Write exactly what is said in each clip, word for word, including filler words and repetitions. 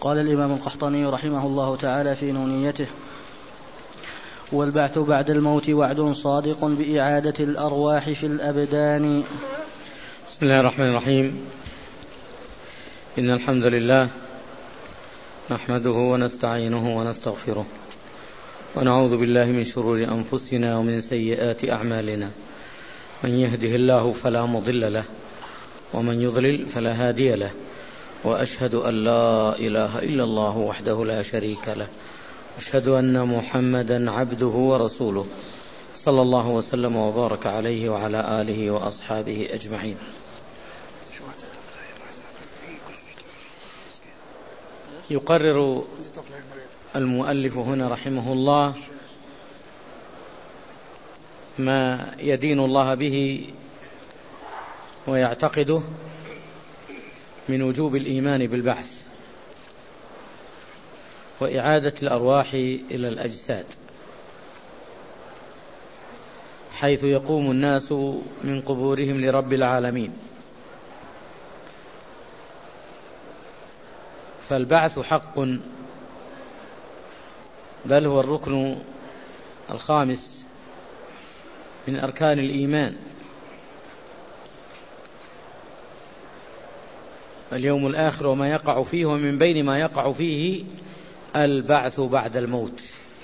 قال الإمام القحطاني رحمه الله تعالى في نونيته: والبعث بعد الموت وعد صادق بإعادة الأرواح في الأبدان. بسم الله الرحمن الرحيم. إن الحمد لله نحمده ونستعينه ونستغفره ونعوذ بالله من شرور أنفسنا ومن سيئات أعمالنا. من يهده الله فلا مضل له ومن يضلل فلا هادي له، وأشهد أن لا إله إلا الله وحده لا شريك له، أشهد أن محمدا عبده ورسوله صلى الله وسلم وبارك عليه وعلى آله وأصحابه أجمعين. يقرر المؤلف هنا رحمه الله ما يدين الله به ويعتقده من وجوب الإيمان بالبعث وإعادة الأرواح إلى الأجساد، حيث يقوم الناس من قبورهم لرب العالمين. فالبعث حق، بل هو الركن الخامس من أركان الإيمان. اليوم الآخر وما يقع فيه، ومن بين ما يقع فيه البعث بعد الموت،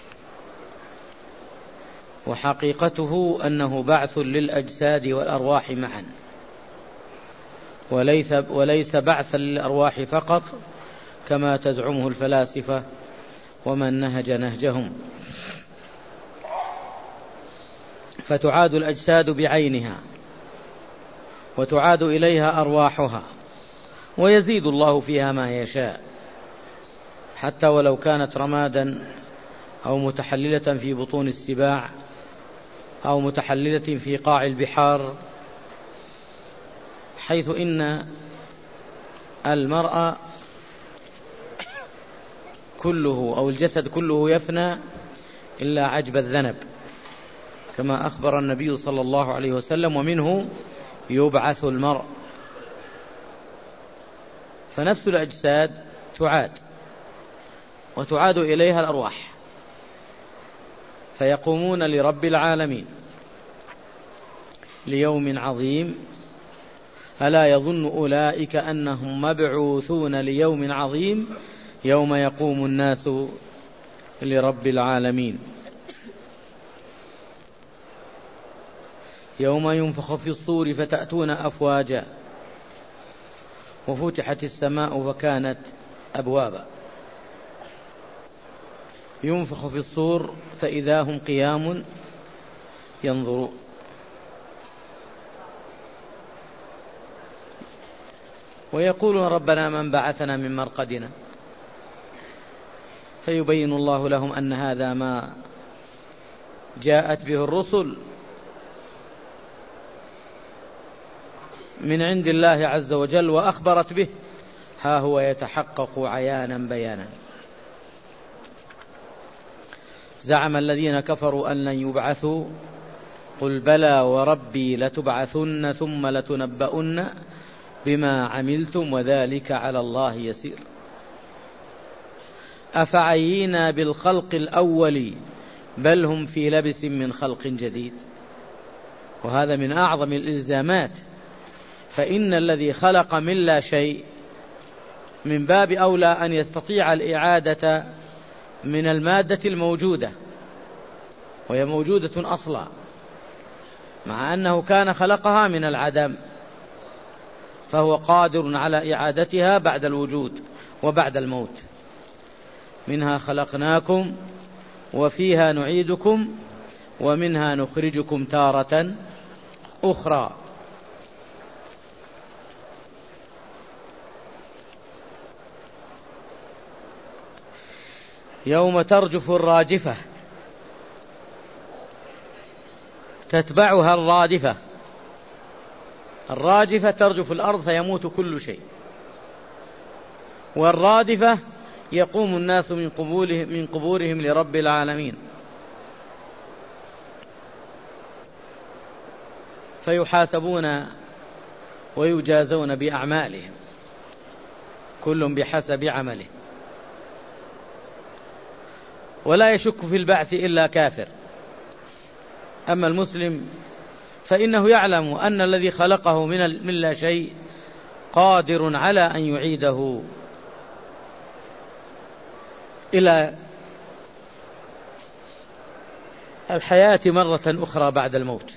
وحقيقته أنه بعث للأجساد والأرواح معا، وليس, وليس بعثا للأرواح فقط كما تزعمه الفلاسفة ومن نهج نهجهم. فتعاد الأجساد بعينها وتعاد إليها أرواحها، ويزيد الله فيها ما يشاء، حتى ولو كانت رمادا أو متحللة في بطون السباع أو متحللة في قاع البحار، حيث إن المرء كله أو الجسد كله يفنى إلا عجب الذنب، كما أخبر النبي صلى الله عليه وسلم: ومنه يبعث المرء. فنفس الأجساد تعاد وتعاد إليها الأرواح، فيقومون لرب العالمين ليوم عظيم. ألا يظن أولئك أنهم مبعوثون ليوم عظيم يوم يقوم الناس لرب العالمين. يوم ينفخ في الصور فتأتون أفواجا وفتحت السماء فكانت أبوابا. ينفخ في الصور فإذا هم قيام ينظرون. ويقولون: ربنا من بعثنا من مرقدنا. فيبين الله لهم أن هذا ما جاءت به الرسل من عند الله عز وجل وأخبرت به، ها هو يتحقق عيانا بيانا. زعم الذين كفروا أن لن يبعثوا، قل بلى وربي لتبعثن ثم لتنبؤن بما عملتم وذلك على الله يسير. أفعينا بالخلق الأول بل هم في لبس من خلق جديد. وهذا من أعظم الإلزامات، فإن الذي خلق من لا شيء من باب أولى أن يستطيع الإعادة من المادة الموجودة، وهي موجودة أصلا، مع أنه كان خلقها من العدم، فهو قادر على إعادتها بعد الوجود وبعد الموت. منها خلقناكم وفيها نعيدكم ومنها نخرجكم تارة أخرى. يوم ترجف الراجفة تتبعها الرادفة. الراجفة ترجف الأرض فيموت كل شيء، والرادفة يقوم الناس من قبورهم, من قبورهم لرب العالمين، فيحاسبون ويجازون بأعمالهم، كل بحسب عمله. ولا يشك في البعث إلا كافر. أما المسلم فإنه يعلم أن الذي خلقه من من لا شيء قادر على أن يعيده إلى الحياة مرة أخرى بعد الموت.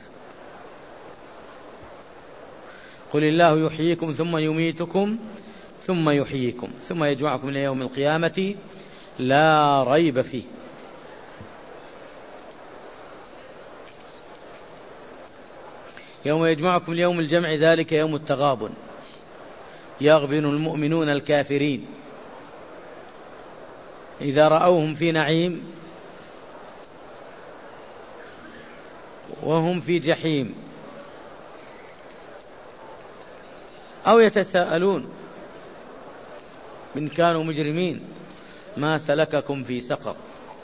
قل الله يحييكم ثم يميتكم ثم يحييكم ثم يجمعكم إلى يوم القيامة لا ريب فيه. يوم يجمعكم ليوم الجمع ذلك يوم التغابن يغبن المؤمنون الكافرين إذا رأوهم في نعيم وهم في جحيم أو يتساءلون إن كانوا مجرمين ما سلككم في سقر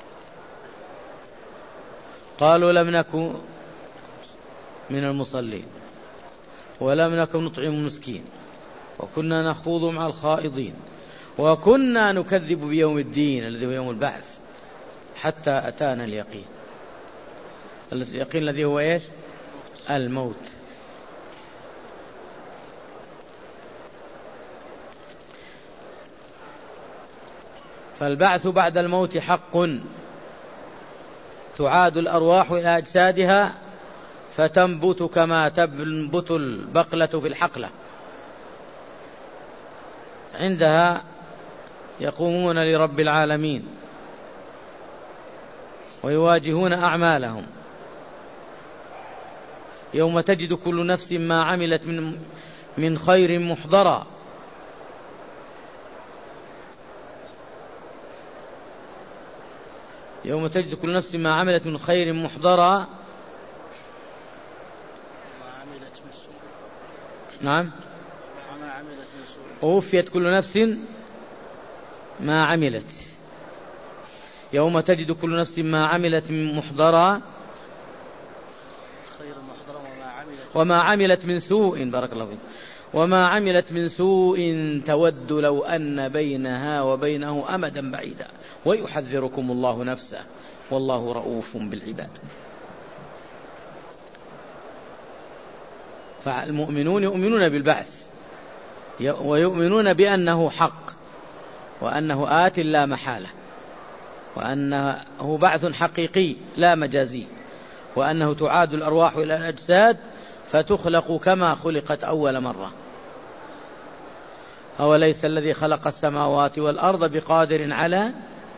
قالوا لم نكن من المصلين ولم نكن نطعم المسكين وكنا نخوض مع الخائضين وكنا نكذب بيوم الدين الذي هو يوم البعث حتى أتانا اليقين. اليقين الذي هو إيش؟ الموت. فالبعث بعد الموت حق، تعاد الأرواح إلى أجسادها فتنبت كما تنبت البقلة في الحقلة، عندها يقومون لرب العالمين ويواجهون أعمالهم. يوم تجد كل نفس ما عملت من من خير محضرا يوم تجد كل نفس ما عملت من خير محضرا نعم ووفيت كل نفس ما عملت. يوم تجد كل نفس ما عملت من محضرا وما عملت من سوء بارك الله فيك وما عملت من سوء تود لو أن بينها وبينه أمدا بعيدا ويحذركم الله نفسه والله رؤوف بالعباد. فالمؤمنون يؤمنون بالبعث ويؤمنون بأنه حق وأنه آت لا محالة وأنه بعث حقيقي لا مجازي وأنه تعاد الأرواح إلى الأجساد فتخلق كما خلقت أول مرة. أوليس الذي خلق السماوات والأرض بقادر على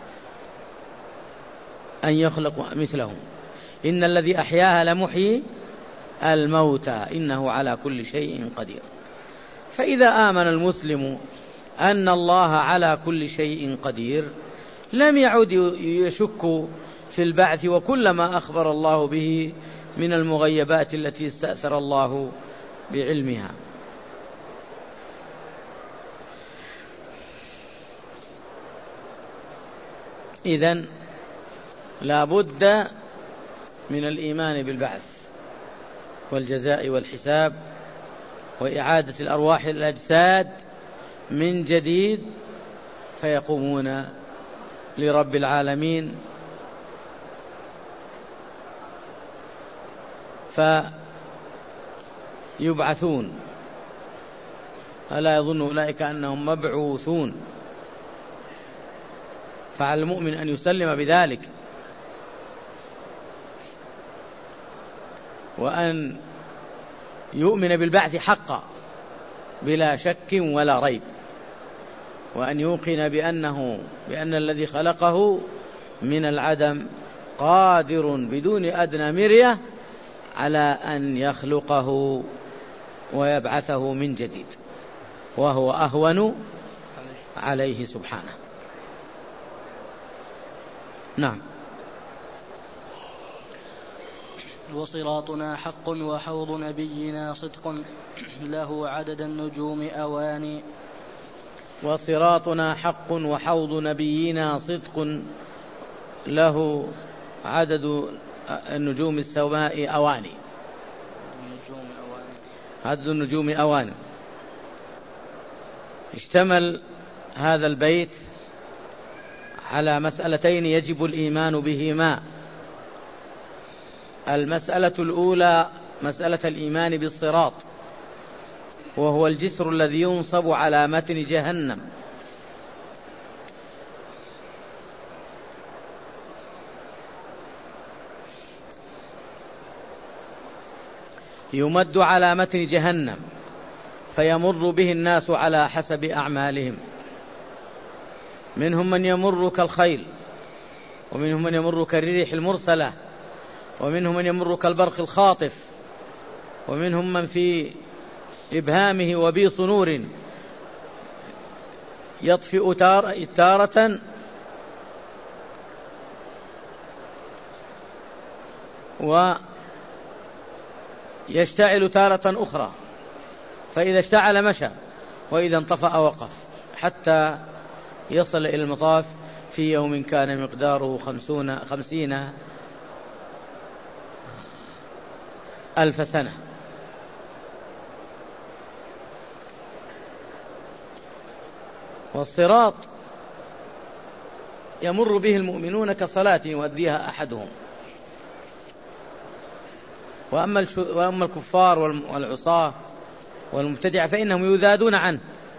أن يخلق مثلهم إن الذي أحياها لمحيي الموتى إنه على كل شيء قدير. فإذا آمن المسلم أن الله على كل شيء قدير لم يعد يشك في البعث وكل ما أخبر الله به من المغيبات التي استأثر الله بعلمها. إذن لا بد من الإيمان بالبعث والجزاء والحساب وإعادة الأرواح إلى الأجساد من جديد فيقومون لرب العالمين فيبعثون. ألا يظن أولئك أنهم مبعوثون؟ فعلى المؤمن أن يسلم بذلك وأن يؤمن بالبعث حقا بلا شك ولا ريب وأن يوقن بأنه بأن الذي خلقه من العدم قادر بدون أدنى مرية على أن يخلقه ويبعثه من جديد وهو أهون عليه سبحانه. نعم. وصراطنا حق وحوض نبينا صدق له عدد النجوم أواني. وصراطنا حق وحوض نبينا صدق له عدد النجوم السماء أواني. عدد النجوم أواني. اشتمل هذا البيت على مسألتين يجب الإيمان بهما. المسألة الأولى مسألة الإيمان بالصراط، وهو الجسر الذي ينصب على متن جهنم، يمد على متن جهنم فيمر به الناس على حسب أعمالهم، منهم من يمر كالخيل، ومنهم من يمر كالريح المرسلة، ومنهم من يمر كالبرق الخاطف، ومنهم من في إبهامه وبيص نور يطفئ تارة ويشتعل تارة أخرى، فإذا اشتعل مشى وإذا انطفأ وقف حتى يصل إلى المطاف في يوم كان مقداره خمسون خمسين ألف سنة. والصراط يمر به المؤمنون كصلاة يؤديها أحدهم، وأما وأما الكفار والعصاة والمبتدعة فإنهم يذادون عنه،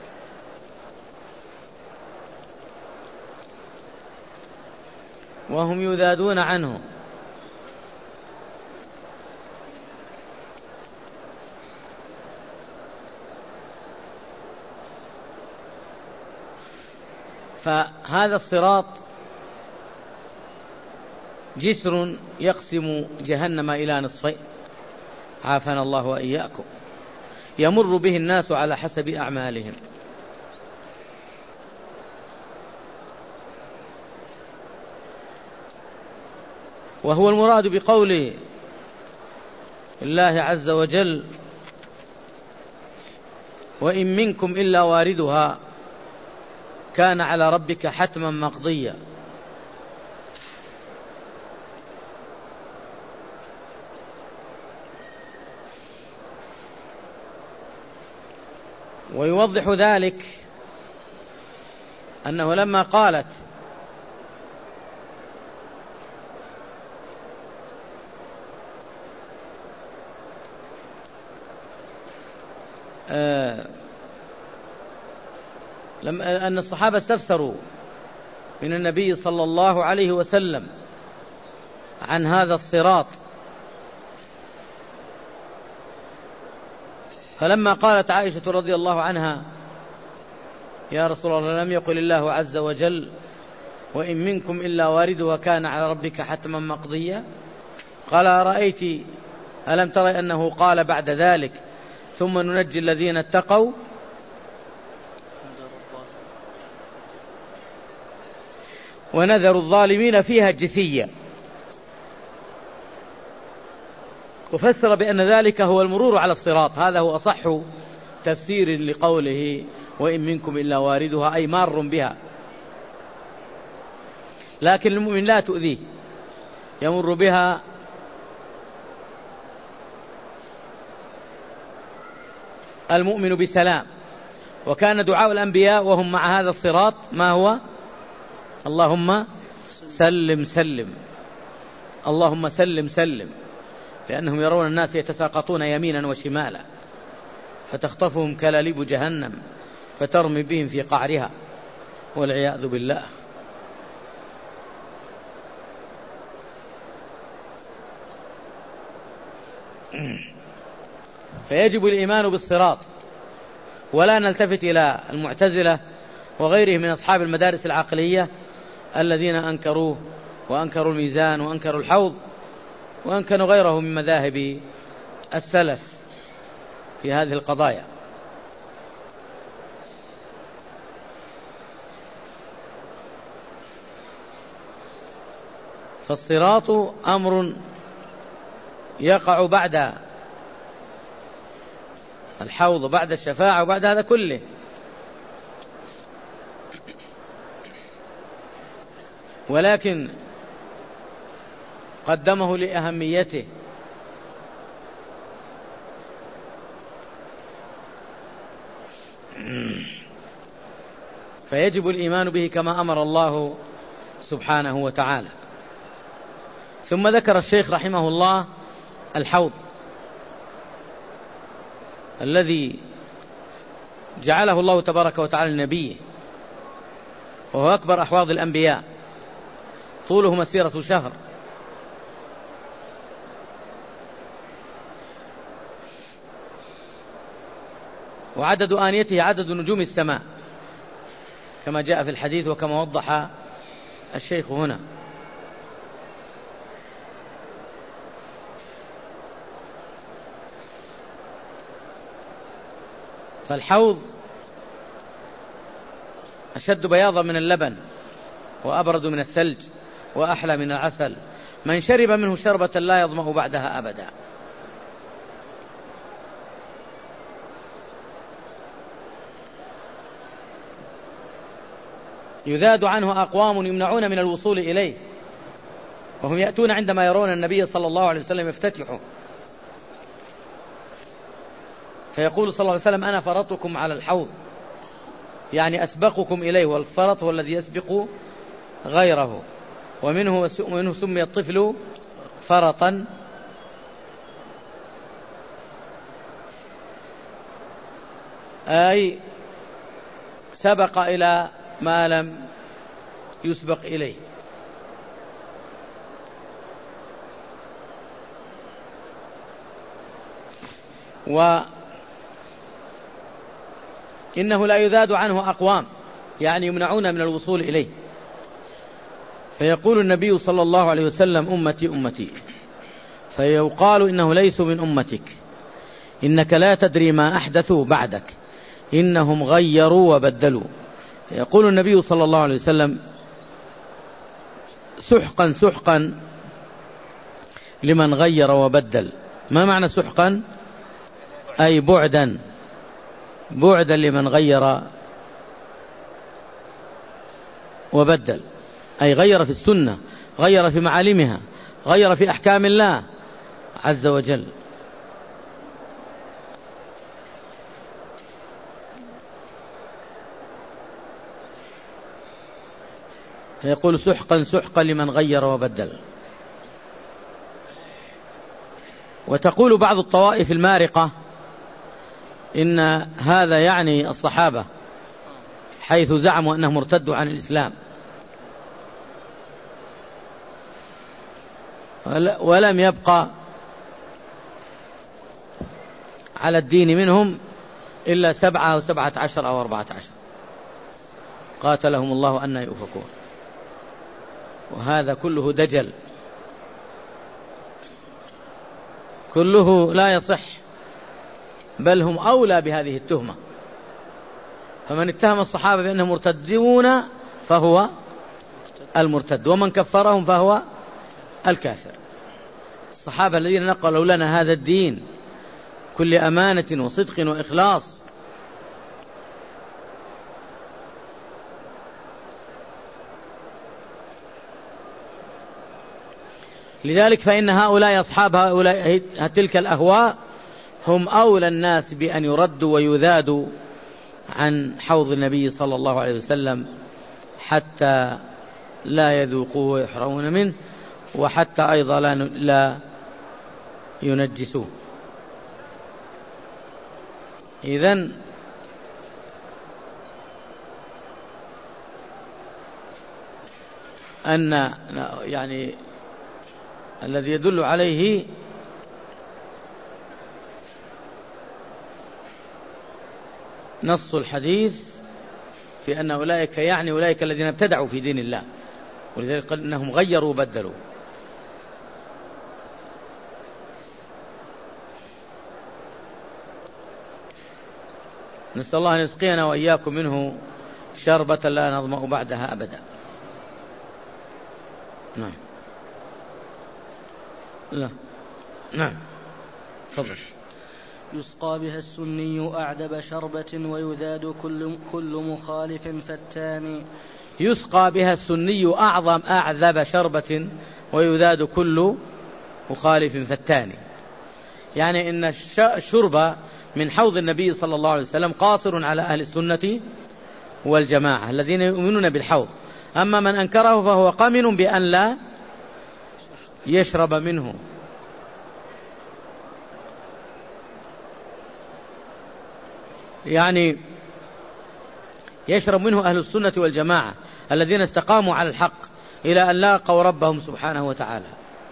وهم يذادون عنه. فهذا الصراط جسر يقسم جهنم إلى نصفين، عافانا الله وإياكم، يمر به الناس على حسب أعمالهم. وهو المراد بقول الله عز وجل: وإن منكم إلا واردها كان على ربك حتما مقضيا. ويوضح ذلك أنه لما قالت آه لما أن الصحابة استفسروا من النبي صلى الله عليه وسلم عن هذا الصراط، فلما قالت عائشة رضي الله عنها: يا رسول الله، لم يقل الله عز وجل: وإن منكم إلا واردها كان على ربك حتما مقضيا؟ قال: أرأيت ألم ترى أنه قال بعد ذلك: ثم ننجي الذين اتقوا ونذر الظالمين فيها جثيا. وفسر بأن ذلك هو المرور على الصراط، هذا هو أصح تفسير لقوله: وإن منكم إلا واردها، أي مار بها. لكن المؤمن لا تؤذيه، يمر بها المؤمن بسلام. وكان دعاء الأنبياء وهم مع هذا الصراط ما هو؟ اللهم سلم سلم، اللهم سلم سلم، لأنهم يرون الناس يتساقطون يمينا وشمالا فتخطفهم كلاليب جهنم فترمي بهم في قعرها والعياذ بالله. فيجب الإيمان بالصراط، ولا نلتفت إلى المعتزلة وغيرهم من أصحاب المدارس العقلية الذين أنكروه وأنكروا الميزان وأنكروا الحوض وأنكروا غيره من مذاهب السلف في هذه القضايا. فالصراط أمر يقع بعد الحوض وبعد الشفاعة وبعد هذا كله. ولكن قدمه لأهميته، فيجب الإيمان به كما أمر الله سبحانه وتعالى. ثم ذكر الشيخ رحمه الله الحوض الذي جعله الله تبارك وتعالى لنبيه، وهو أكبر أحواض الأنبياء، طوله مسيرة شهر، وعدد آنيته عدد نجوم السماء كما جاء في الحديث وكما وضح الشيخ هنا. فالحوض أشد بياضا من اللبن، وأبرد من الثلج، وأحلى من العسل، من شرب منه شربة لا يظمأ بعدها أبدا. يذاد عنه أقوام يمنعون من الوصول إليه، وهم يأتون عندما يرون النبي صلى الله عليه وسلم يفتتحه، فيقول صلى الله عليه وسلم: أنا فرطكم على الحوض، يعني أسبقكم إليه، والفرط هو الذي يسبق غيره، ومنه, ومنه سمي الطفل فرطا. أي سبق إلى ما لم يسبق إليه. وإنه لا يذاد عنه أقوام، يعني يمنعون من الوصول إليه. فيقول النبي صلى الله عليه وسلم: أمتي أمتي، فيقال إنه ليس من أمتك، إنك لا تدري ما أحدثوا بعدك، إنهم غيروا وبدلوا. يقول النبي صلى الله عليه وسلم: سحقا سحقا لمن غير وبدل. ما معنى سحقا؟ أي بعدا، بعدا لمن غير وبدل، أي غير في السنة، غير في معالمها، غير في أحكام الله عز وجل. يقول: سحقا سحقا لمن غير وبدل. وتقول بعض الطوائف المارقة إن هذا يعني الصحابة، حيث زعموا أنهم ارتدوا عن الإسلام، ولم يبقى على الدين منهم إلا سبعة أو سبعة عشر أو أربعة عشر، قاتلهم الله أن يؤفكون. وهذا كله دجل، كله لا يصح، بل هم أولى بهذه التهمة. فمن اتهم الصحابة بأنهم مرتدون فهو المرتد، ومن كفرهم فهو الكافر. الصحابة الذين نقلوا لنا هذا الدين كل أمانة وصدق وإخلاص، لذلك فإن هؤلاء أصحاب هؤلاء تلك الأهواء هم أولى الناس بأن يردوا ويذادوا عن حوض النبي صلى الله عليه وسلم، حتى لا يذوقوه ويحرمون منه، وحتى أيضا لا ينجسوه. إذن أن يعني الذي يدل عليه نص الحديث في أن أولئك يعني أولئك الذين ابتدعوا في دين الله، ولذلك قال إنهم غيروا وبدلوا. نسأل الله أن يسقينا وإياكم منه شربة لا نظمأ بعدها أبدا. نعم لا نعم تفضل. يسقى بها السني أعذب شربة ويذاد كل, كل مخالف فتان. يسقى بها السني أعظم أعذب شربة ويذاد كل مخالف فتان، يعني إن الشرب من حوض النبي صلى الله عليه وسلم قاصر على أهل السنة والجماعة الذين يؤمنون بالحوض. أما من أنكره فهو قمن بأن لا يشرب منه. يعني يشرب منه أهل السنة والجماعة الذين استقاموا على الحق إلى أن لاقوا ربهم سبحانه وتعالى،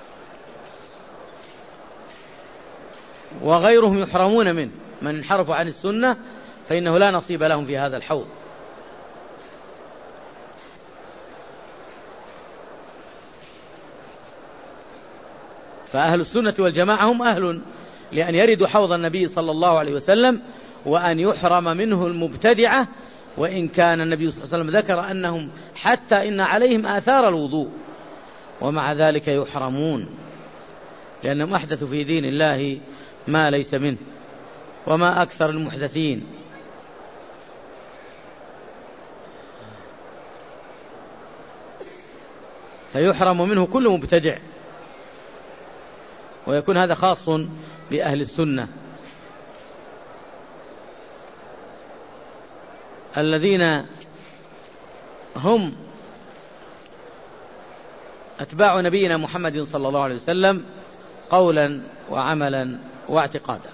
وغيرهم يحرمون منه. من انحرفوا عن السنة فإنه لا نصيب لهم في هذا الحوض. فأهل السنة والجماعة هم أهل لأن يردوا حوض النبي صلى الله عليه وسلم، وأن يحرم منه المبتدعة، وإن كان النبي صلى الله عليه وسلم ذكر أنهم حتى إن عليهم آثار الوضوء، ومع ذلك يحرمون لأنهم أحدثوا في دين الله ما ليس منه، وما أكثر المحدثين. فيحرم منه كل مبتدع، ويكون هذا خاص بأهل السنة الذين هم أتباع نبينا محمد صلى الله عليه وسلم قولا وعملا واعتقادا.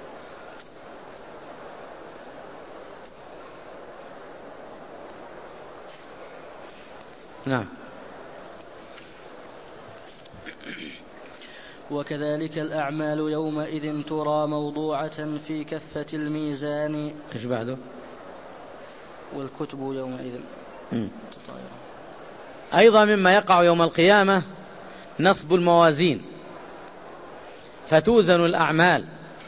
نعم. وكذلك الأعمال يومئذ ترى موضوعة في كفة الميزان. إيش بعده؟ والكتب يومئذ أيضا مما يقع يوم القيامة نصب الموازين، فتوزن الأعمال،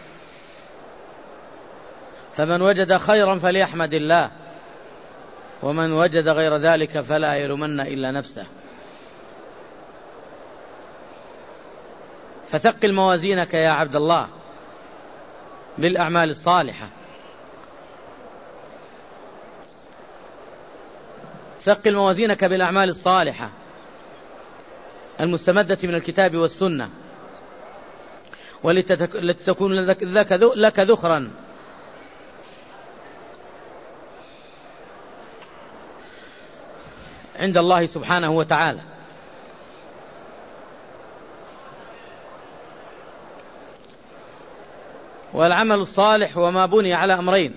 فمن وجد خيرا فليحمد الله، ومن وجد غير ذلك فلا يلومن إلا نفسه. فثقل موازينك يا عبد الله بالأعمال الصالحة، ثقل موازينك بالأعمال الصالحة المستمدة من الكتاب والسنة، ولتكون لك ذخرا عند الله سبحانه وتعالى. والعمل الصالح وما بني على أمرين: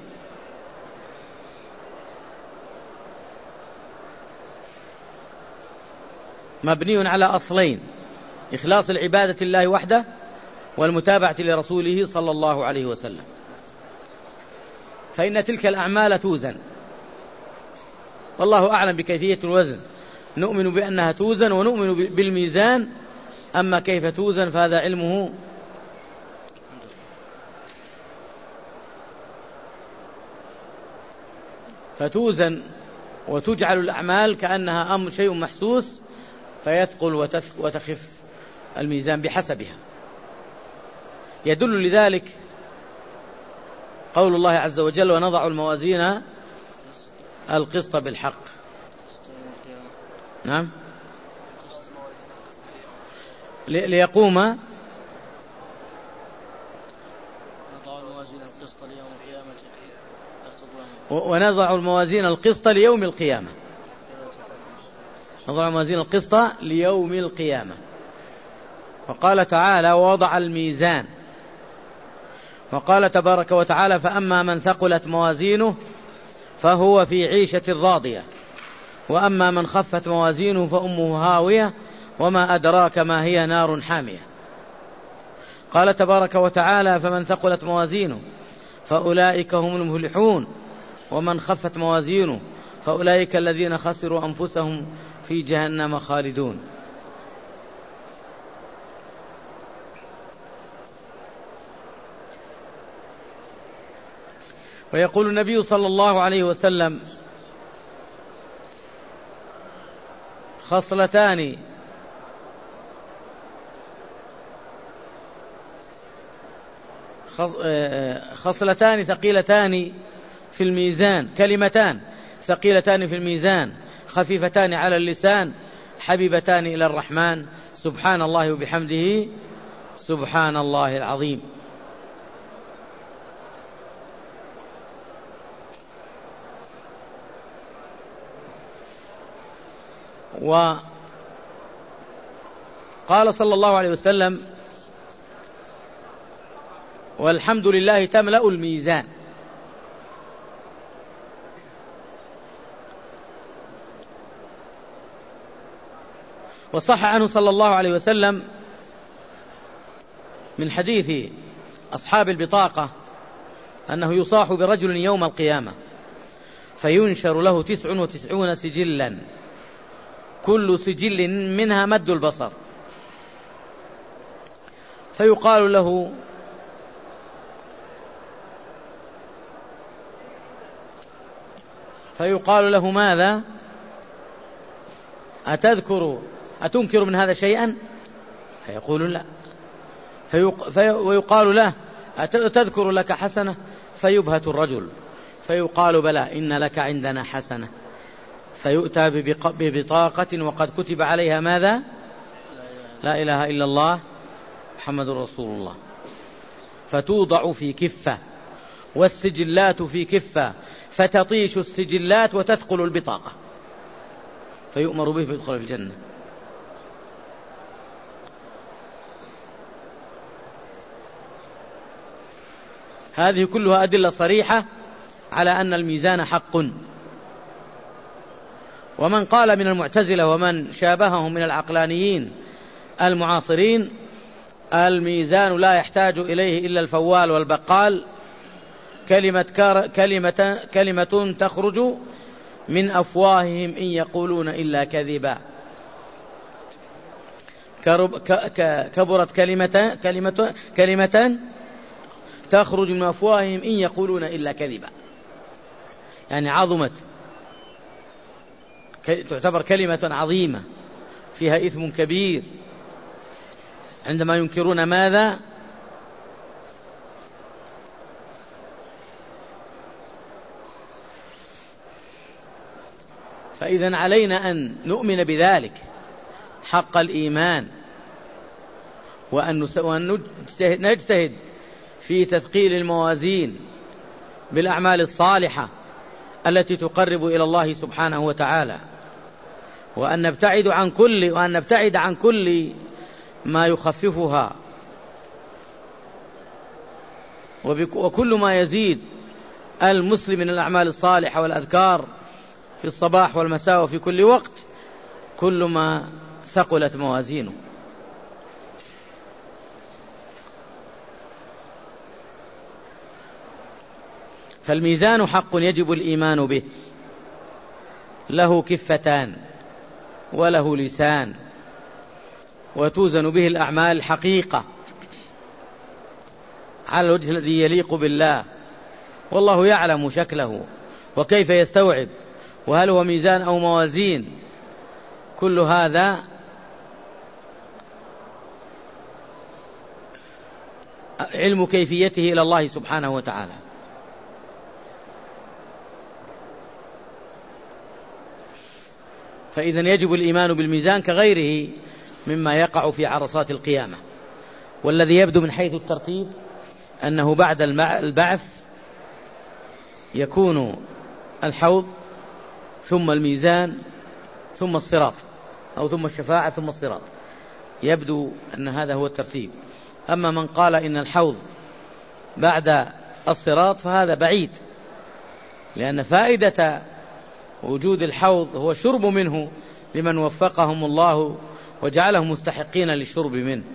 مبني على أصلين: إخلاص العبادة لله وحده، والمتابعة لرسوله صلى الله عليه وسلم. فإن تلك الأعمال توزن، والله أعلم بكيفية الوزن. نؤمن بأنها توزن ونؤمن بالميزان، أما كيف توزن فهذا علمه فتوزن وتجعل الأعمال كأنها أمر شيء محسوس، فيثقل وتخف الميزان بحسبها. يدل لذلك قول الله عز وجل: ونضع الموازين القسط بالحق. نعم. ليقوم ونضع الموازين القسط ليوم القيامة. نضع الموازين القسط ليوم القيامة. وقال تعالى: ووضع الميزان. وقال تبارك وتعالى: فأما من ثقلت موازينه فهو في عيشة راضية، وأما من خفت موازينه فأمه هاوية، وما أدراك ما هي نار حامية. قال تبارك وتعالى: فمن ثقلت موازينه فأولئك هم المفلحون، ومن خفت موازينه فأولئك الذين خسروا أنفسهم في جهنم خالدون. ويقول النبي صلى الله عليه وسلم: خصلتان خصلتان ثقيلتان في الميزان، كلمتان ثقيلتان في الميزان، خفيفتان على اللسان، حبيبتان إلى الرحمن، سبحان الله وبحمده، سبحان الله العظيم. وقال صلى الله عليه وسلم: والحمد لله تملأ الميزان. وصح عنه صلى الله عليه وسلم من حديث أصحاب البطاقة أنه يصاح برجل يوم القيامة فينشر له تسع وتسعون سجلا كل سجل منها مد البصر، فيقال له: فيقال له ماذا؟ أتذكر أتنكر من هذا شيئا؟ فيقول: لا. فيق... في... ويقال له: أتذكر لك حسنة؟ فيبهت الرجل فيقال: بلى، إن لك عندنا حسنة. فيؤتى ببق... ببطاقة وقد كتب عليها ماذا؟ لا إله إلا الله محمد رسول الله، فتوضع في كفة والسجلات في كفة، فتطيش السجلات وتثقل البطاقة، فيؤمر به فيدخل في الجنة. هذه كلها أدلة صريحة على أن الميزان حق. ومن قال من المعتزلة ومن شابههم من العقلانيين المعاصرين: الميزان لا يحتاج إليه إلا الفوال والبقال، كلمة, كار كلمة, كلمة تخرج من أفواههم إن يقولون إلا كذبا. كبرت كلمة, كلمة, كلمة تخرج من أفواههم إن يقولون إلا كذبا، يعني عظمت، تعتبر كلمة عظيمة فيها إثم كبير عندما ينكرون ماذا؟ فإذن علينا أن نؤمن بذلك حق الإيمان، وأن نجتهد في تثقيل الموازين بالأعمال الصالحة التي تقرب إلى الله سبحانه وتعالى، وأن نبتعد عن كل وأن نبتعد عن كل ما يخففها، وكل ما يزيد المسلم من الأعمال الصالحة والأذكار في الصباح والمساء وفي كل وقت، كل ما ثقلت موازينه. فالميزان حق يجب الإيمان به، له كفتان وله لسان، وتوزن به الأعمال حقيقة على الوجه الذي يليق بالله، والله يعلم شكله وكيف يستوعب، وهل هو ميزان أو موازين، كل هذا علم كيفيته إلى الله سبحانه وتعالى. فإذن يجب الإيمان بالميزان كغيره مما يقع في عرصات القيامة. والذي يبدو من حيث الترتيب أنه بعد البعث يكون الحوض ثم الميزان ثم الصراط، أو ثم الشفاعة ثم الصراط، يبدو أن هذا هو الترتيب. أما من قال إن الحوض بعد الصراط فهذا بعيد، لأن فائدة وجود الحوض هو شرب منه لمن وفقهم الله وجعلهم مستحقين للشرب منه،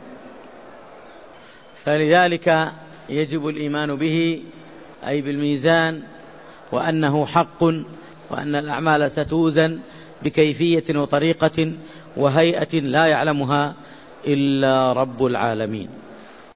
فلذلك يجب الإيمان به أي بالميزان، وأنه حق، وأن الأعمال ستوزن بكيفية وطريقة وهيئة لا يعلمها إلا رب العالمين.